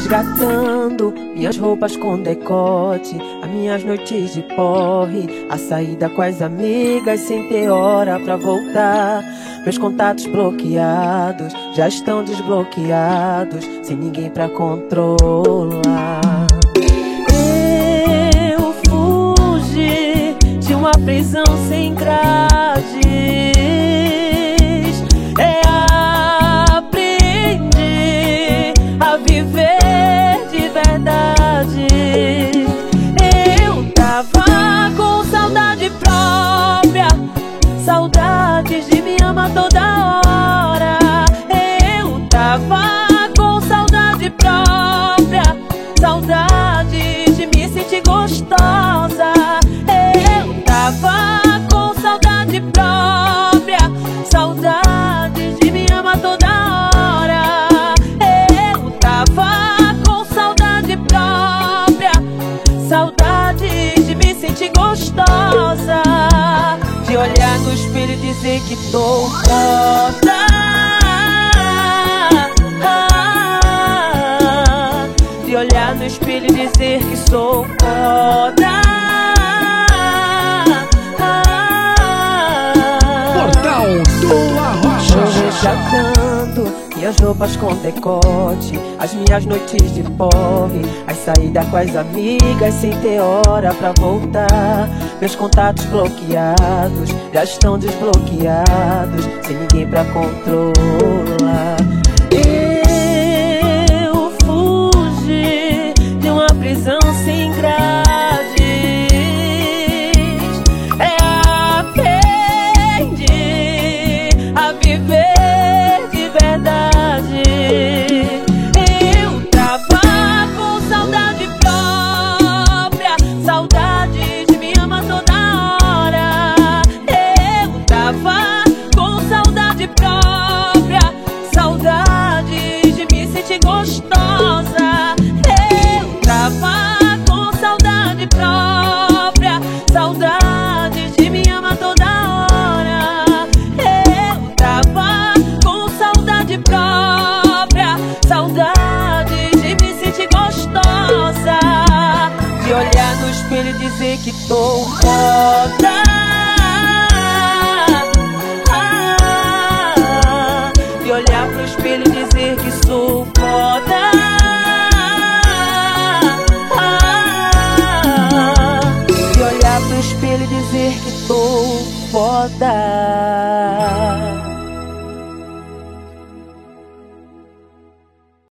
resgatando minhas roupas com decote, as minhas noites de porre, a saída com as amigas sem ter hora pra voltar. Meus contatos bloqueados já estão desbloqueados, sem ninguém pra controlar. Eu fugi de uma prisão sem grades, aprendi a viver de verdade. Eu tava com saudade própria, saudades de me amar toda hora. Eu tava com saudade própria, saudade de me sentir gostosa. Eu tava com saudade própria, saudade de me amar toda hora. Eu tava com saudade própria, saudade de me sentir gostosa, de olhar no espelho e dizer que tô foda, de olhar no espelho e dizer que sou foda. Portal do Arrocha. Resgatando minhas roupas com decote, as minhas noites de porre, as saídas com as amigas sem ter hora pra voltar. Meus contatos bloqueados já estão desbloqueados, sem ninguém pra controlar. Eu fugi de uma prisão sem grades, aprendi a viver de verdade. Eu tava com saudade própria, saudade de me amar toda hora. Eu tava com saudade própria, saudade de me sentir gostosa. Eu tava com saudade própria, saudade de me amar toda hora. Eu tava com saudade própria, saudade de me sentir gostosa, de olhar no espelho e dizer que tô foda, de olhar pro espelho e dizer que sou foda, de olhar pro espelho e dizer que tô foda.